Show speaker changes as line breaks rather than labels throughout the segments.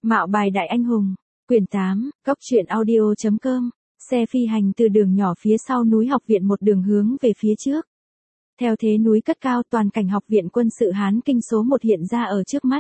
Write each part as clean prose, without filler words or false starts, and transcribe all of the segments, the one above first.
Mạo bài đại anh hùng, quyển 8, góc truyện audio.com, xe phi hành từ đường nhỏ phía sau núi học viện một đường hướng về phía trước. Theo thế núi cất cao toàn cảnh học viện quân sự Hán Kinh số 1 hiện ra ở trước mắt.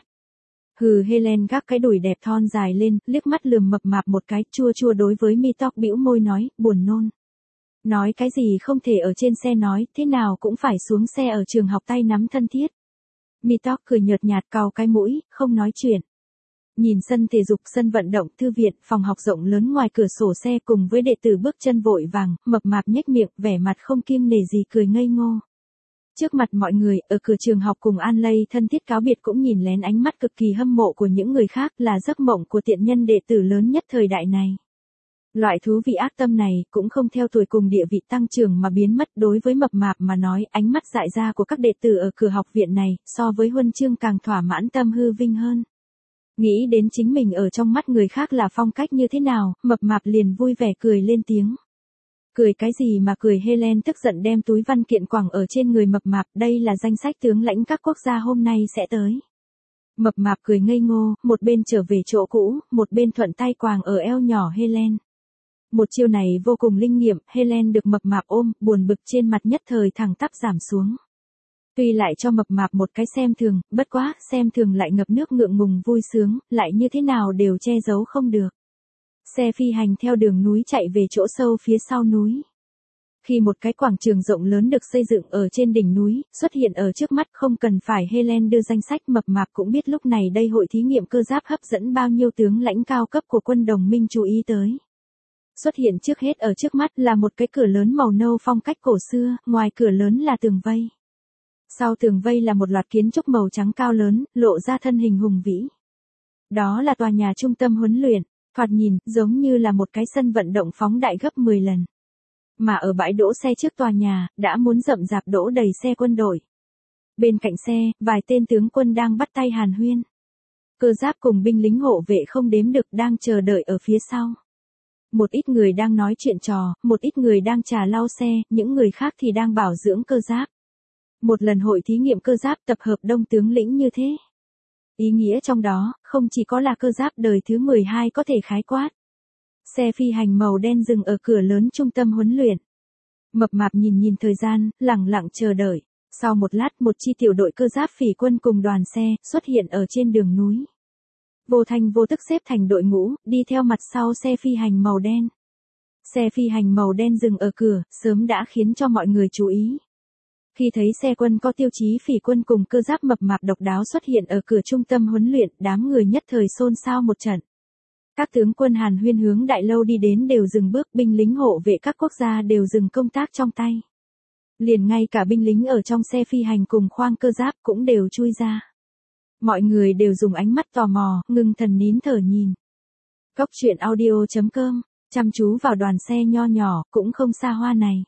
Helen gác cái đùi đẹp thon dài lên, liếc mắt lườm mập mạp một cái, chua chua đối với mi tóc bĩu môi nói, buồn nôn. Nói cái gì không thể ở trên xe nói, thế nào cũng phải xuống xe ở trường học tay nắm thân thiết. Mi tóc cười nhợt nhạt cau cái mũi, không nói chuyện. Nhìn sân thể dục, sân vận động, thư viện, phòng học rộng lớn ngoài cửa sổ xe cùng với đệ tử bước chân vội vàng, mập mạp nhếch miệng, vẻ mặt không kiêng nể gì cười ngây ngô. Trước mặt mọi người, ở cửa trường học cùng An Lây thân thiết cáo biệt cũng nhìn lén ánh mắt cực kỳ hâm mộ của những người khác là giấc mộng của tiện nhân đệ tử lớn nhất thời đại này. Loại thú vị ác tâm này cũng không theo tuổi cùng địa vị tăng trưởng mà biến mất. Đối với mập mạp mà nói, ánh mắt dại ra của các đệ tử ở cửa học viện này so với huân chương càng thỏa mãn tâm hư vinh hơn. Nghĩ đến chính mình ở trong mắt người khác là phong cách như thế nào, mập mạp liền vui vẻ cười lên tiếng. Cười cái gì mà cười, Helen tức giận đem túi văn kiện quẳng ở trên người mập mạp, đây là danh sách tướng lãnh các quốc gia hôm nay sẽ tới. Mập mạp cười ngây ngô, một bên trở về chỗ cũ, một bên thuận tay quàng ở eo nhỏ Helen. Một chiêu này vô cùng linh nghiệm, Helen được mập mạp ôm, buồn bực trên mặt nhất thời thẳng tắp giảm xuống. Tuy lại cho mập mạp một cái xem thường, bất quá, xem thường lại ngập nước ngượng ngùng vui sướng, lại như thế nào đều che giấu không được. Xe phi hành theo đường núi chạy về chỗ sâu phía sau núi. Khi một cái quảng trường rộng lớn được xây dựng ở trên đỉnh núi, xuất hiện ở trước mắt, không cần phải Helen đưa danh sách, mập mạp cũng biết lúc này đây hội thí nghiệm cơ giáp hấp dẫn bao nhiêu tướng lãnh cao cấp của quân đồng minh chú ý tới. Xuất hiện trước hết ở trước mắt là một cái cửa lớn màu nâu phong cách cổ xưa, ngoài cửa lớn là tường vây. Sau tường vây là một loạt kiến trúc màu trắng cao lớn, lộ ra thân hình hùng vĩ. Đó là tòa nhà trung tâm huấn luyện, thoạt nhìn giống như là một cái sân vận động phóng đại gấp 10 lần. Mà ở bãi đỗ xe trước tòa nhà, đã muốn rậm rạp đỗ đầy xe quân đội. Bên cạnh xe, vài tên tướng quân đang bắt tay hàn huyên. Cơ giáp cùng binh lính hộ vệ không đếm được đang chờ đợi ở phía sau. Một ít người đang nói chuyện trò, một ít người đang trà lau xe, những người khác thì đang bảo dưỡng cơ giáp. Một lần hội thí nghiệm cơ giáp tập hợp đông tướng lĩnh như thế. Ý nghĩa trong đó, không chỉ có là cơ giáp đời thứ 12 có thể khái quát. Xe phi hành màu đen dừng ở cửa lớn trung tâm huấn luyện. Mập mạp nhìn thời gian, lặng lặng chờ đợi. Sau một lát một chi tiểu đội cơ giáp phỉ quân cùng đoàn xe xuất hiện ở trên đường núi. Vô thanh vô tức xếp thành đội ngũ, đi theo mặt sau xe phi hành màu đen. Xe phi hành màu đen dừng ở cửa, sớm đã khiến cho mọi người chú ý. Khi thấy xe quân có tiêu chí phỉ quân cùng cơ giáp mập mạp độc đáo xuất hiện ở cửa trung tâm huấn luyện, đám người nhất thời xôn xao một trận. Các tướng quân hàn huyên hướng đại lâu đi đến đều dừng bước, binh lính hộ vệ các quốc gia đều dừng công tác trong tay. Liền ngay cả binh lính ở trong xe phi hành cùng khoang cơ giáp cũng đều chui ra. Mọi người đều dùng ánh mắt tò mò, ngưng thần nín thở nhìn. Góc truyện audio.com, chăm chú vào đoàn xe nho nhỏ, cũng không xa hoa này.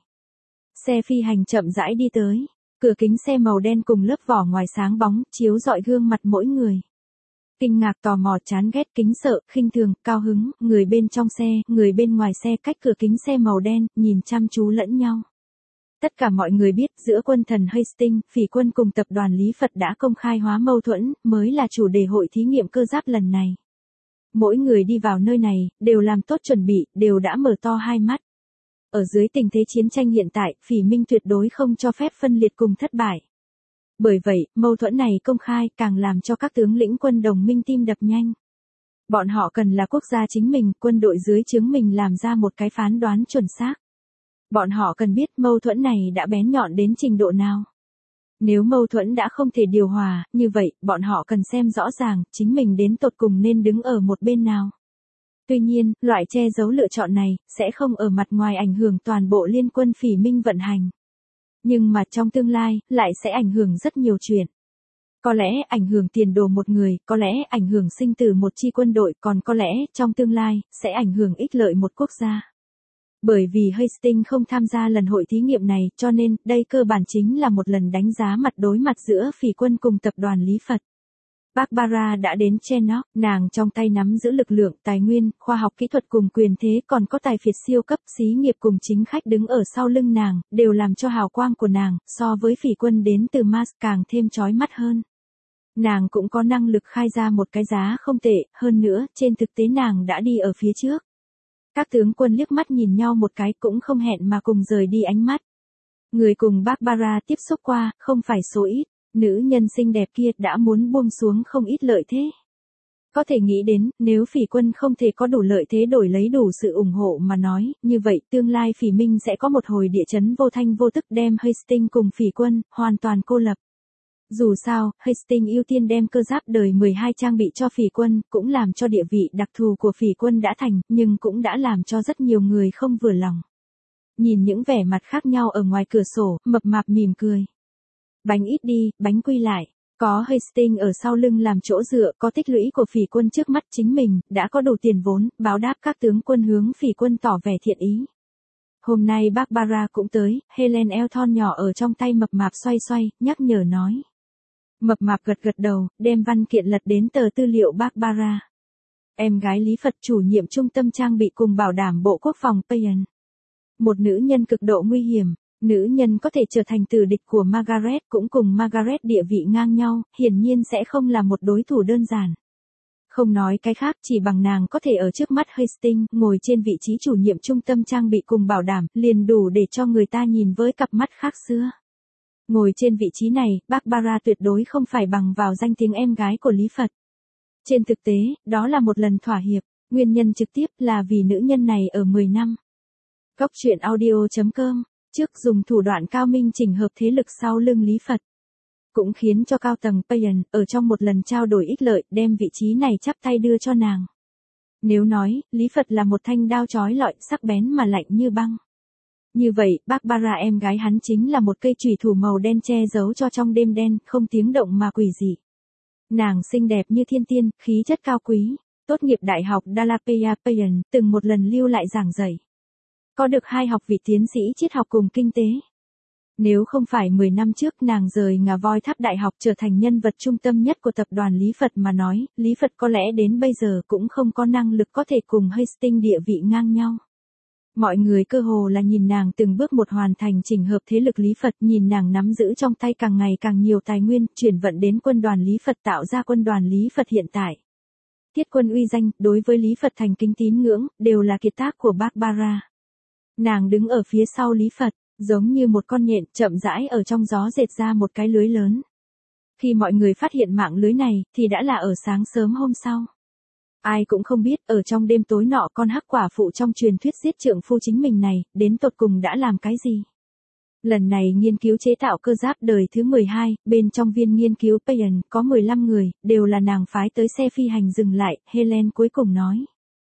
Xe phi hành chậm rãi đi tới, cửa kính xe màu đen cùng lớp vỏ ngoài sáng bóng, chiếu rọi gương mặt mỗi người. Kinh ngạc, tò mò, chán ghét, kính sợ, khinh thường, cao hứng, người bên trong xe, người bên ngoài xe cách cửa kính xe màu đen, nhìn chăm chú lẫn nhau. Tất cả mọi người biết giữa quân thần Hastings, phỉ quân cùng tập đoàn Lý Phật đã công khai hóa mâu thuẫn, mới là chủ đề hội thí nghiệm cơ giáp lần này. Mỗi người đi vào nơi này, đều làm tốt chuẩn bị, đều đã mở to hai mắt. Ở dưới tình thế chiến tranh hiện tại, phỉ minh tuyệt đối không cho phép phân liệt cùng thất bại. Bởi vậy, mâu thuẫn này công khai càng làm cho các tướng lĩnh quân đồng minh tim đập nhanh. Bọn họ cần là quốc gia chính mình, quân đội dưới trướng mình làm ra một cái phán đoán chuẩn xác. Bọn họ cần biết mâu thuẫn này đã bén nhọn đến trình độ nào. Nếu mâu thuẫn đã không thể điều hòa, như vậy, bọn họ cần xem rõ ràng, chính mình đến tột cùng nên đứng ở một bên nào. Tuy nhiên, loại che giấu lựa chọn này, sẽ không ở mặt ngoài ảnh hưởng toàn bộ liên quân phỉ minh vận hành. Nhưng mà trong tương lai, lại sẽ ảnh hưởng rất nhiều chuyện. Có lẽ ảnh hưởng tiền đồ một người, có lẽ ảnh hưởng sinh tử một chi quân đội, còn có lẽ, trong tương lai, sẽ ảnh hưởng ích lợi một quốc gia. Bởi vì Hastings không tham gia lần hội thí nghiệm này, cho nên, đây cơ bản chính là một lần đánh giá mặt đối mặt giữa phỉ quân cùng tập đoàn Lý Phật. Barbara đã đến Chernobyl, nàng trong tay nắm giữ lực lượng, tài nguyên, khoa học kỹ thuật cùng quyền thế, còn có tài phiệt siêu cấp, xí nghiệp cùng chính khách đứng ở sau lưng nàng, đều làm cho hào quang của nàng, so với phỉ quân đến từ Mars càng thêm chói mắt hơn. Nàng cũng có năng lực khai ra một cái giá không tệ, hơn nữa, trên thực tế nàng đã đi ở phía trước. Các tướng quân liếc mắt nhìn nhau một cái cũng không hẹn mà cùng rời đi ánh mắt. Người cùng Barbara tiếp xúc qua, không phải số ít, nữ nhân xinh đẹp kia đã muốn buông xuống không ít lợi thế. Có thể nghĩ đến, nếu Phỉ quân không thể có đủ lợi thế đổi lấy đủ sự ủng hộ mà nói, như vậy tương lai Phỉ Minh sẽ có một hồi địa chấn vô thanh vô tức đem Hastings cùng Phỉ quân, hoàn toàn cô lập. Dù sao, Hastings ưu tiên đem cơ giáp đời 12 trang bị cho Phỉ quân, cũng làm cho địa vị đặc thù của Phỉ quân đã thành, nhưng cũng đã làm cho rất nhiều người không vừa lòng. Nhìn những vẻ mặt khác nhau ở ngoài cửa sổ, mập mạp mỉm cười. Bánh ít đi, bánh quy lại. Có Hastings ở sau lưng làm chỗ dựa, có tích lũy của Phỉ quân trước mắt chính mình, đã có đủ tiền vốn, báo đáp các tướng quân hướng Phỉ quân tỏ vẻ thiện ý. Hôm nay Barbara cũng tới, Helen Elton nhỏ ở trong tay mập mạp xoay xoay, nhắc nhở nói. Mập mạp gật gật đầu, đem văn kiện lật đến tờ tư liệu Barbara. Em gái Lý Phật chủ nhiệm trung tâm trang bị cùng bảo đảm Bộ Quốc phòng Payan. Một nữ nhân cực độ nguy hiểm. Nữ nhân có thể trở thành tử địch của Margaret, cũng cùng Margaret địa vị ngang nhau, hiển nhiên sẽ không là một đối thủ đơn giản. Không nói cái khác, chỉ bằng nàng có thể ở trước mắt Hastings, ngồi trên vị trí chủ nhiệm trung tâm trang bị cùng bảo đảm, liền đủ để cho người ta nhìn với cặp mắt khác xưa. Ngồi trên vị trí này, Barbara tuyệt đối không phải bằng vào danh tiếng em gái của Lý Phật. Trên thực tế, đó là một lần thỏa hiệp, nguyên nhân trực tiếp là vì nữ nhân này ở 10 năm. Góc truyện audio.com Trước dùng thủ đoạn cao minh chỉnh hợp thế lực sau lưng Lý Phật. Cũng khiến cho cao tầng Payan, ở trong một lần trao đổi ích lợi, đem vị trí này chắp tay đưa cho nàng. Nếu nói, Lý Phật là một thanh đao chói lọi, sắc bén mà lạnh như băng. Như vậy, Barbara em gái hắn chính là một cây chùy thủ màu đen che giấu cho trong đêm đen, không tiếng động mà quỷ dị. Nàng xinh đẹp như thiên tiên, khí chất cao quý, tốt nghiệp đại học Dalapea Payan, từng một lần lưu lại giảng dạy. Có được 2 học vị tiến sĩ triết học cùng kinh tế. Nếu không phải 10 năm trước nàng rời ngà voi tháp đại học trở thành nhân vật trung tâm nhất của tập đoàn Lý Phật mà nói, Lý Phật có lẽ đến bây giờ cũng không có năng lực có thể cùng Hastings địa vị ngang nhau. Mọi người cơ hồ là nhìn nàng từng bước một hoàn thành chỉnh hợp thế lực Lý Phật, nhìn nàng nắm giữ trong tay càng ngày càng nhiều tài nguyên, chuyển vận đến quân đoàn Lý Phật tạo ra quân đoàn Lý Phật hiện tại. Thiết quân uy danh, đối với Lý Phật thành kính tín ngưỡng, đều là kiệt tác của Barbara. Nàng đứng ở phía sau Lý Phật, giống như một con nhện chậm rãi ở trong gió dệt ra một cái lưới lớn. Khi mọi người phát hiện mạng lưới này, thì đã là ở sáng sớm hôm sau. Ai cũng không biết, ở trong đêm tối nọ con hắc quả phụ trong truyền thuyết giết trượng phu chính mình này, đến tột cùng đã làm cái gì. Lần này nghiên cứu chế tạo cơ giáp đời thứ 12, bên trong viên nghiên cứu Payan, có 15 người, đều là nàng phái tới xe phi hành dừng lại, Helen cuối cùng nói.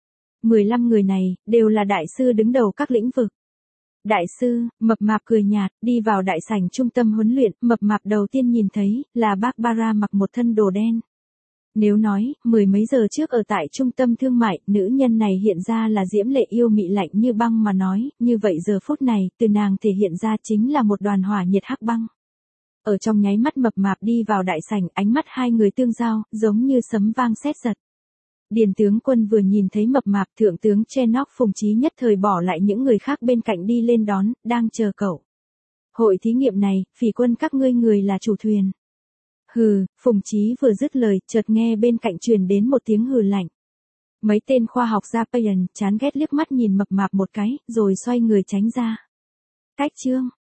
15 người này, đều là đại sư đứng đầu các lĩnh vực. Đại sư, mập mạp cười nhạt, đi vào đại sảnh trung tâm huấn luyện, mập mạp đầu tiên nhìn thấy, là Barbara mặc một thân đồ đen. Nếu nói, 10 mấy giờ trước ở tại trung tâm thương mại, nữ nhân này hiện ra là diễm lệ yêu mị lạnh như băng mà nói, như vậy giờ phút này, từ nàng thể hiện ra chính là một đoàn hỏa nhiệt hắc băng. Ở trong nháy mắt mập mạp đi vào đại sảnh, ánh mắt hai người tương giao, giống như sấm vang sét giật. Điền tướng quân vừa nhìn thấy mập mạp, thượng tướng Chenok Phùng Chí nhất thời bỏ lại những người khác bên cạnh đi lên đón, đang chờ cậu. Hội thí nghiệm này, Phỉ quân các ngươi người là chủ thuyền. Hừ, Phùng Chí vừa dứt lời, chợt nghe bên cạnh truyền đến một tiếng hừ lạnh. Mấy tên khoa học gia Payan chán ghét liếc mắt nhìn mập mạp một cái, rồi xoay người tránh ra. Cách chương